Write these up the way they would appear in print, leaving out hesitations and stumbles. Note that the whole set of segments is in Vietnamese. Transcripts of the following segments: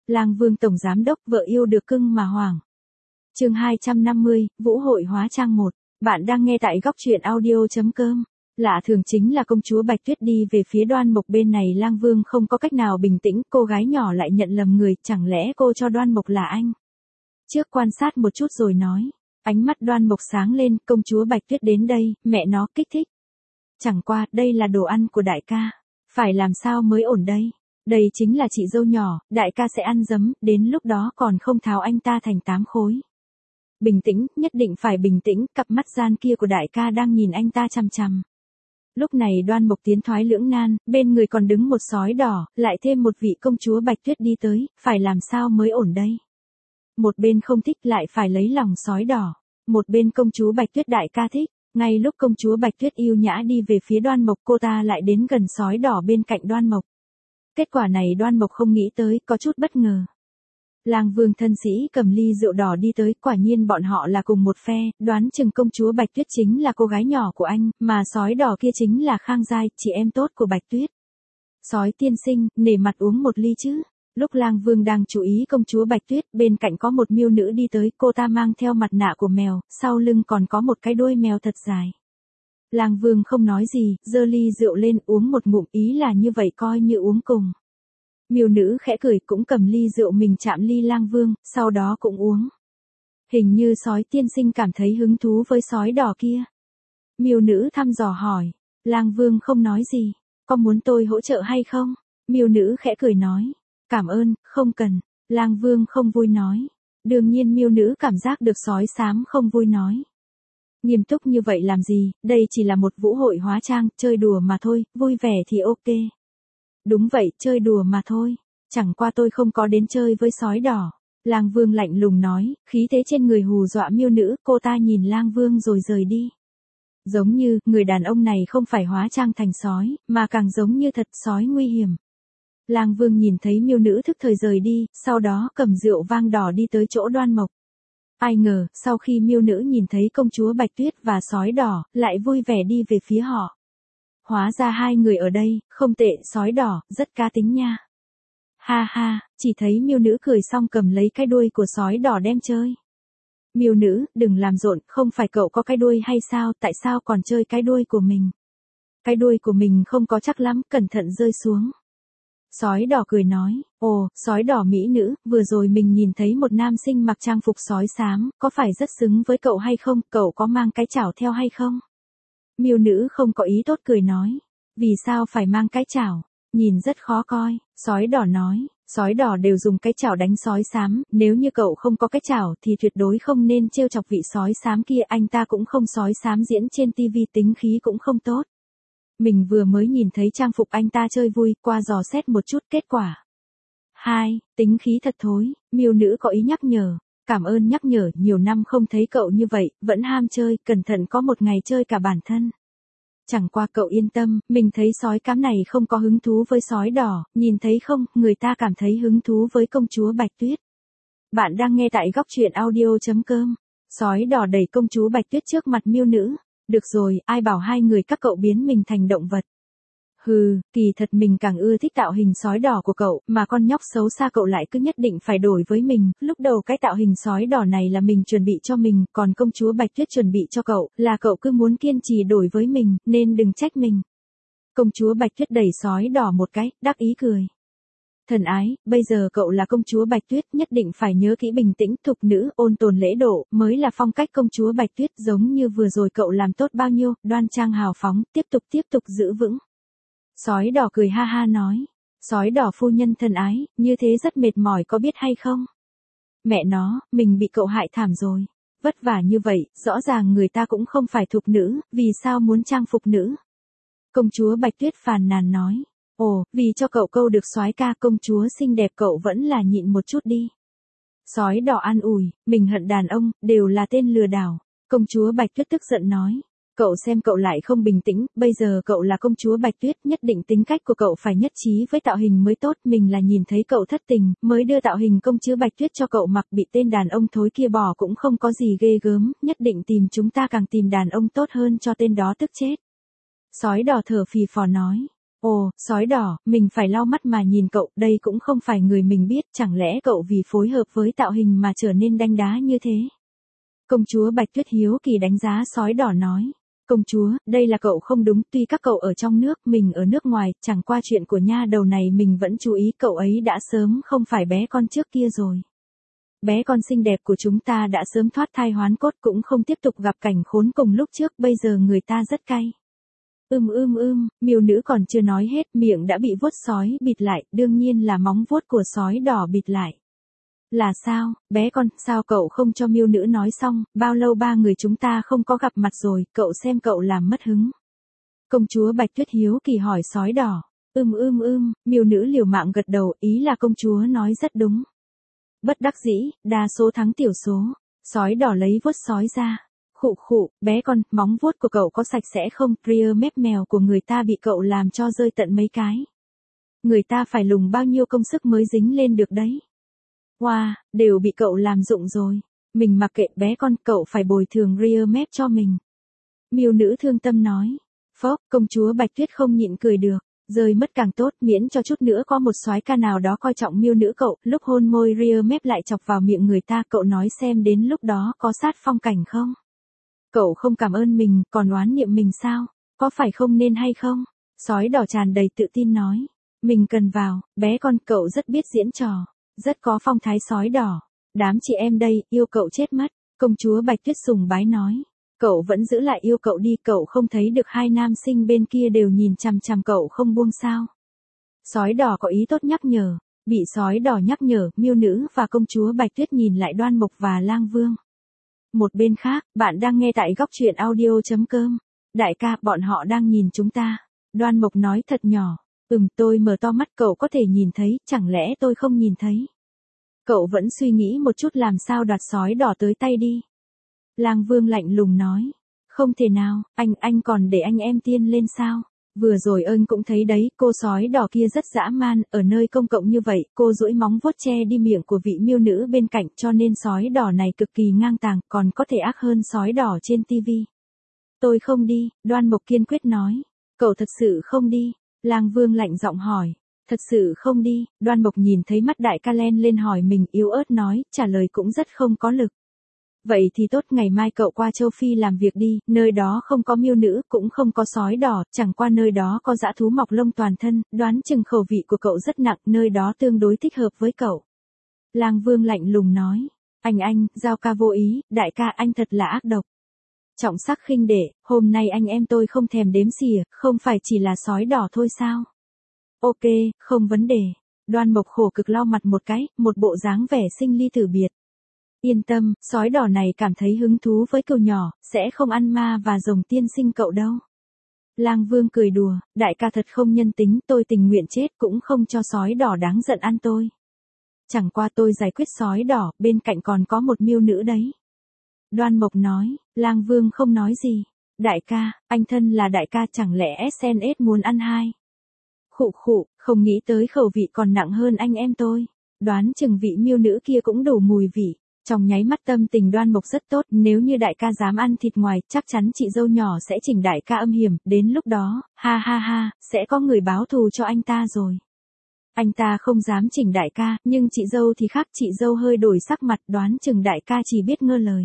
Lang Vương tổng giám đốc vợ yêu được cưng mà hoảng. Chương 250, Vũ hội hóa trang 1. Bạn đang nghe tại góc truyện audio.com. Lạ thường chính là công chúa Bạch Tuyết đi về phía Đoan Mộc bên này, Lang Vương không có cách nào bình tĩnh, cô gái nhỏ lại nhận lầm người, chẳng lẽ cô cho Đoan Mộc là anh? Trước quan sát một chút rồi nói. Ánh mắt Đoan Mộc sáng lên, công chúa Bạch Tuyết đến đây, mẹ nó kích thích. Chẳng qua, đây là đồ ăn của đại ca. Phải làm sao mới ổn đây? Đây chính là chị dâu nhỏ, đại ca sẽ ăn dấm, đến lúc đó còn không tháo anh ta thành 8 khối. Bình tĩnh, nhất định phải bình tĩnh, cặp mắt gian kia của đại ca đang nhìn anh ta chằm chằm. Lúc này Đoan Mộc tiến thoái lưỡng nan, bên người còn đứng một sói đỏ, lại thêm một vị công chúa Bạch Tuyết đi tới, phải làm sao mới ổn đây? Một bên không thích lại phải lấy lòng sói đỏ, một bên công chúa Bạch Tuyết đại ca thích. Ngay lúc công chúa Bạch Tuyết yêu nhã đi về phía Đoan Mộc, cô ta lại đến gần sói đỏ bên cạnh Đoan Mộc. Kết quả này Đoan Mộc không nghĩ tới, có chút bất ngờ. Lang Vương thân sĩ cầm ly rượu đỏ đi tới, quả nhiên bọn họ là cùng một phe, đoán chừng công chúa Bạch Tuyết chính là cô gái nhỏ của anh, mà sói đỏ kia chính là Khang Giai, chị em tốt của Bạch Tuyết. Sói tiên sinh, nể mặt uống một ly chứ. Lúc Lang Vương đang chú ý công chúa Bạch Tuyết, bên cạnh có một miêu nữ đi tới, cô ta mang theo mặt nạ của mèo, sau lưng còn có một cái đuôi mèo thật dài. Lang Vương không nói gì, giơ ly rượu lên uống một ngụm, ý là như vậy coi như uống cùng. Miêu nữ khẽ cười cũng cầm ly rượu mình chạm ly Lang Vương, sau đó cũng uống. Hình như sói tiên sinh cảm thấy hứng thú với sói đỏ kia. Miêu nữ thăm dò hỏi. Lang Vương không nói gì. Có muốn tôi hỗ trợ hay không? Miêu nữ khẽ cười nói. Cảm ơn, không cần. Lang Vương không vui nói. Đương nhiên miêu nữ cảm giác được sói xám không vui nói. Nghiêm túc như vậy làm gì, đây chỉ là một vũ hội hóa trang, chơi đùa mà thôi, vui vẻ thì ok. Đúng vậy, chơi đùa mà thôi. Chẳng qua tôi không có đến chơi với sói đỏ. Lang Vương lạnh lùng nói, khí thế trên người hù dọa miêu nữ, cô ta nhìn Lang Vương rồi rời đi. Giống như, người đàn ông này không phải hóa trang thành sói, mà càng giống như thật sói nguy hiểm. Lang Vương nhìn thấy miêu nữ thức thời rời đi, sau đó cầm rượu vang đỏ đi tới chỗ Đoan Mộc. Ai ngờ, sau khi miêu nữ nhìn thấy công chúa Bạch Tuyết và sói đỏ, lại vui vẻ đi về phía họ. Hóa ra hai người ở đây, không tệ, sói đỏ, rất cá tính nha. Ha ha, chỉ thấy miêu nữ cười xong cầm lấy cái đuôi của sói đỏ đem chơi. Miêu nữ, đừng làm rộn, không phải cậu có cái đuôi hay sao, tại sao còn chơi cái đuôi của mình? Cái đuôi của mình không có chắc lắm, cẩn thận rơi xuống. Sói đỏ cười nói, ồ, sói đỏ mỹ nữ, vừa rồi mình nhìn thấy một nam sinh mặc trang phục sói xám, có phải rất xứng với cậu hay không, cậu có mang cái chảo theo hay không? Miêu nữ không có ý tốt cười nói, vì sao phải mang cái chảo, nhìn rất khó coi, sói đỏ nói, sói đỏ đều dùng cái chảo đánh sói xám, nếu như cậu không có cái chảo thì tuyệt đối không nên trêu chọc vị sói xám kia, anh ta cũng không sói xám diễn trên tivi, tính khí cũng không tốt. Mình vừa mới nhìn thấy trang phục anh ta chơi vui, qua dò xét một chút, kết quả. 2. Tính khí thật thối, miêu nữ có ý nhắc nhở. Cảm ơn nhắc nhở, nhiều năm không thấy cậu như vậy, vẫn ham chơi, cẩn thận có một ngày chơi cả bản thân. Chẳng qua cậu yên tâm, mình thấy sói cám này không có hứng thú với sói đỏ, nhìn thấy không, người ta cảm thấy hứng thú với công chúa Bạch Tuyết. Bạn đang nghe tại góc truyện audio.com. Sói đỏ đẩy công chúa Bạch Tuyết trước mặt miêu nữ. Được rồi, ai bảo hai người các cậu biến mình thành động vật. Hừ, kỳ thật mình càng ưa thích tạo hình sói đỏ của cậu, mà con nhóc xấu xa cậu lại cứ nhất định phải đổi với mình, lúc đầu cái tạo hình sói đỏ này là mình chuẩn bị cho mình, còn công chúa Bạch Tuyết chuẩn bị cho cậu, là cậu cứ muốn kiên trì đổi với mình, nên đừng trách mình. Công chúa Bạch Tuyết đẩy sói đỏ một cái, đắc ý cười. Thần ái, bây giờ cậu là công chúa Bạch Tuyết, nhất định phải nhớ kỹ bình tĩnh, thục nữ, ôn tồn lễ độ, mới là phong cách công chúa Bạch Tuyết, giống như vừa rồi cậu làm tốt bao nhiêu, đoan trang hào phóng, tiếp tục giữ vững. Sói đỏ cười ha ha nói, sói đỏ phu nhân thân ái, như thế rất mệt mỏi có biết hay không? Mẹ nó, mình bị cậu hại thảm rồi. Vất vả như vậy, rõ ràng người ta cũng không phải thục nữ, vì sao muốn trang phục nữ? Công chúa Bạch Tuyết phàn nàn nói. Ồ, vì cho cậu câu được soái ca, công chúa xinh đẹp, cậu vẫn là nhịn một chút đi. Sói đỏ an ủi, mình hận đàn ông, đều là tên lừa đảo. Công chúa Bạch Tuyết tức giận nói. Cậu xem cậu lại không bình tĩnh, bây giờ cậu là công chúa Bạch Tuyết, nhất định tính cách của cậu phải nhất trí với tạo hình mới tốt, mình là nhìn thấy cậu thất tình, mới đưa tạo hình công chúa Bạch Tuyết cho cậu mặc, bị tên đàn ông thối kia bỏ cũng không có gì ghê gớm, nhất định tìm chúng ta càng tìm đàn ông tốt hơn cho tên đó tức chết. Sói đỏ thở phì phò nói. Ồ, sói đỏ, mình phải lau mắt mà nhìn cậu, đây cũng không phải người mình biết, chẳng lẽ cậu vì phối hợp với tạo hình mà trở nên đanh đá như thế? Công chúa Bạch Tuyết hiếu kỳ đánh giá sói đỏ nói. Công chúa, đây là cậu không đúng, tuy các cậu ở trong nước, mình ở nước ngoài, chẳng qua chuyện của nha đầu này mình vẫn chú ý, cậu ấy đã sớm không phải bé con trước kia rồi. Bé con xinh đẹp của chúng ta đã sớm thoát thai hoán cốt, cũng không tiếp tục gặp cảnh khốn cùng lúc trước, bây giờ người ta rất cay. Miêu nữ còn chưa nói hết, miệng đã bị vuốt sói bịt lại, đương nhiên là móng vuốt của sói đỏ bịt lại. Là sao, bé con, sao cậu không cho miêu nữ nói xong, bao lâu ba người chúng ta không có gặp mặt rồi, cậu xem cậu làm mất hứng. Công chúa Bạch Tuyết hiếu kỳ hỏi sói đỏ. Miêu nữ liều mạng gật đầu, ý là công chúa nói rất đúng. Bất đắc dĩ, đa số thắng tiểu số. Sói đỏ lấy vuốt sói ra. Khụ, bé con, móng vuốt của cậu có sạch sẽ không? Rear mép mèo của người ta bị cậu làm cho rơi tận mấy cái. Người ta phải lùng bao nhiêu công sức mới dính lên được đấy. Wow, đều bị cậu làm rụng rồi. Mình mặc kệ bé con, cậu phải bồi thường rear mép cho mình. Miêu nữ thương tâm nói. Phốc, công chúa Bạch Tuyết không nhịn cười được. Rơi mất càng tốt, miễn cho chút nữa có một soái ca nào đó coi trọng miêu nữ cậu, lúc hôn môi rear mép lại chọc vào miệng người ta, cậu nói xem đến lúc đó có sát phong cảnh không? Cậu không cảm ơn mình, còn oán niệm mình sao? Có phải không nên hay không? Sói đỏ tràn đầy tự tin nói. Mình cần vào, bé con, cậu rất biết diễn trò. Rất có phong thái sói đỏ. Đám chị em đây, yêu cậu chết mất. Công chúa Bạch Tuyết sùng bái nói. Cậu vẫn giữ lại yêu cậu đi, cậu không thấy được hai nam sinh bên kia đều nhìn chằm chằm cậu không buông sao. Sói đỏ có ý tốt nhắc nhở. Bị sói đỏ nhắc nhở, miêu nữ và công chúa Bạch Tuyết nhìn lại Đoan Mộc và Lang Vương. Một bên khác, bạn đang nghe tại góc truyện audio.com. Đại ca, bọn họ đang nhìn chúng ta. Đoan Mộc nói thật nhỏ. Tôi mở to mắt, cậu có thể nhìn thấy, chẳng lẽ tôi không nhìn thấy? Cậu vẫn suy nghĩ một chút làm sao đoạt sói đỏ tới tay đi. Lang Vương lạnh lùng nói. Không thể nào, anh còn để anh em tiên lên sao? Vừa rồi ơn cũng thấy đấy, cô sói đỏ kia rất dã man, ở nơi công cộng như vậy, cô duỗi móng vuốt che đi miệng của vị miêu nữ bên cạnh, cho nên sói đỏ này cực kỳ ngang tàng, còn có thể ác hơn sói đỏ trên tivi. Tôi không đi, Đoan Mộc kiên quyết nói. Cậu thật sự không đi? Lang Vương lạnh giọng hỏi. Thật sự không đi, Đoan Mộc nhìn thấy mắt đại ca len lên hỏi mình, yếu ớt nói, trả lời cũng rất không có lực. Vậy thì tốt, ngày mai cậu qua châu Phi làm việc đi, nơi đó không có miêu nữ, cũng không có sói đỏ, chẳng qua nơi đó có dã thú mọc lông toàn thân, đoán chừng khẩu vị của cậu rất nặng, nơi đó tương đối thích hợp với cậu. Lang Vương lạnh lùng nói. Anh, Giao ca vô ý, đại ca anh thật là ác độc. Trọng sắc khinh đệ, hôm nay anh em tôi không thèm đếm xỉa, không phải chỉ là sói đỏ thôi sao? Ok, không vấn đề. Đoan Mộc khổ cực lau mặt một cái, một bộ dáng vẻ sinh ly tử biệt. Yên tâm, sói đỏ này cảm thấy hứng thú với cậu nhỏ, sẽ không ăn ma và rồng tiên sinh cậu đâu. Lang Vương cười đùa, đại ca thật không nhân tính, tôi tình nguyện chết cũng không cho sói đỏ đáng giận ăn tôi. Chẳng qua tôi giải quyết sói đỏ, bên cạnh còn có một miêu nữ đấy. Đoan Mộc nói, Lang Vương không nói gì. Đại ca, anh thân là đại ca, chẳng lẽ SNS muốn ăn hai? Khụ, không nghĩ tới khẩu vị còn nặng hơn anh em tôi. Đoán chừng vị miêu nữ kia cũng đủ mùi vị. Trong nháy mắt tâm tình Đoan Mộc rất tốt, nếu như đại ca dám ăn thịt ngoài, chắc chắn chị dâu nhỏ sẽ chỉnh đại ca âm hiểm, đến lúc đó, ha, sẽ có người báo thù cho anh ta rồi. Anh ta không dám chỉnh đại ca, nhưng chị dâu thì khác, chị dâu hơi đổi sắc mặt, đoán chừng đại ca chỉ biết ngơ lời.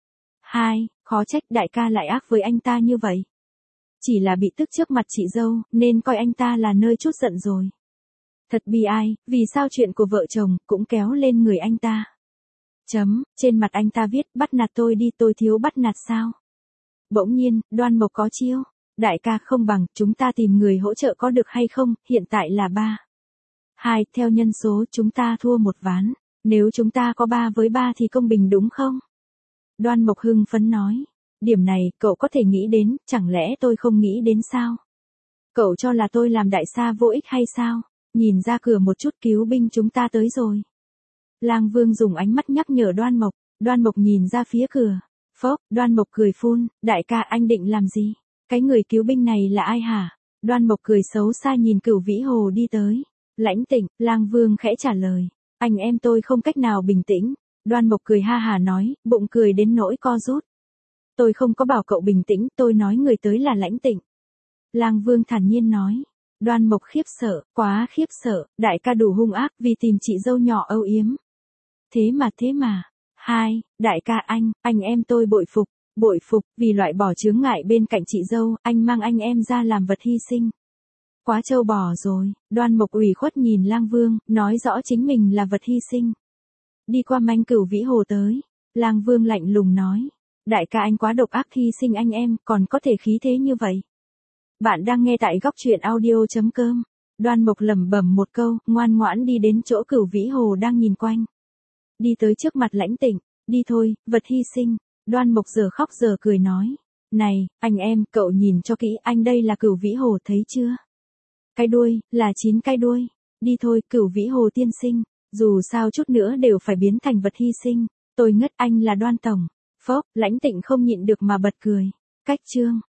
Khó trách đại ca lại ác với anh ta như vậy. Chỉ là bị tức trước mặt chị dâu, nên coi anh ta là nơi chút giận rồi. Thật bi ai, vì sao chuyện của vợ chồng, cũng kéo lên người anh ta. Trên mặt anh ta viết, bắt nạt tôi đi, tôi thiếu bắt nạt sao? Bỗng nhiên, Đoan Mộc có chiêu. Đại ca không bằng, chúng ta tìm người hỗ trợ có được hay không, hiện tại là 2, theo nhân số chúng ta thua một ván. Nếu chúng ta có 3 với 3 thì công bình đúng không? Đoan Mộc hưng phấn nói. Điểm này, cậu có thể nghĩ đến, chẳng lẽ tôi không nghĩ đến sao? Cậu cho là tôi làm đại sa vô ích hay sao? Nhìn ra cửa một chút, cứu binh chúng ta tới rồi. Lang Vương dùng ánh mắt nhắc nhở Đoan Mộc nhìn ra phía cửa. Phốc, Đoan Mộc cười phun, đại ca anh định làm gì? Cái người cứu binh này là ai hả? Đoan Mộc cười xấu xa nhìn Cửu Vĩ Hồ đi tới. Lãnh Tịnh, Lang Vương khẽ trả lời. Anh em tôi không cách nào bình tĩnh. Đoan Mộc cười ha hà nói, bụng cười đến nỗi co rút. Tôi không có bảo cậu bình tĩnh, tôi nói người tới là Lãnh Tịnh. Lang Vương thản nhiên nói. Đoan Mộc khiếp sợ, quá khiếp sợ, đại ca đủ hung ác vì tìm chị dâu nhỏ âu yếm. Thế mà. Hai, đại ca anh em tôi bội phục, vì loại bỏ chướng ngại bên cạnh chị dâu, anh mang anh em ra làm vật hy sinh. Quá trâu bò rồi, Đoan Mộc ủy khuất nhìn Lang Vương, nói rõ chính mình là vật hy sinh. Đi qua Manh Cửu Vĩ Hồ tới, Lang Vương lạnh lùng nói, đại ca anh quá độc ác hy sinh anh em, còn có thể khí thế như vậy. Bạn đang nghe tại góc truyện audio.com. Đoan Mộc lẩm bẩm một câu, ngoan ngoãn đi đến chỗ Cửu Vĩ Hồ đang nhìn quanh. Đi tới trước mặt Lãnh Tịnh, đi thôi, vật hy sinh. Đoan Mộc giờ khóc giờ cười nói, này, anh em, cậu nhìn cho kỹ, anh đây là Cửu Vĩ Hồ thấy chưa? Cái đuôi, là 9 cái đuôi. Đi thôi, Cửu Vĩ Hồ tiên sinh, dù sao chút nữa đều phải biến thành vật hy sinh. Tôi ngất, anh là Đoan tổng. Phốc, Lãnh Tịnh không nhịn được mà bật cười. Cách chương.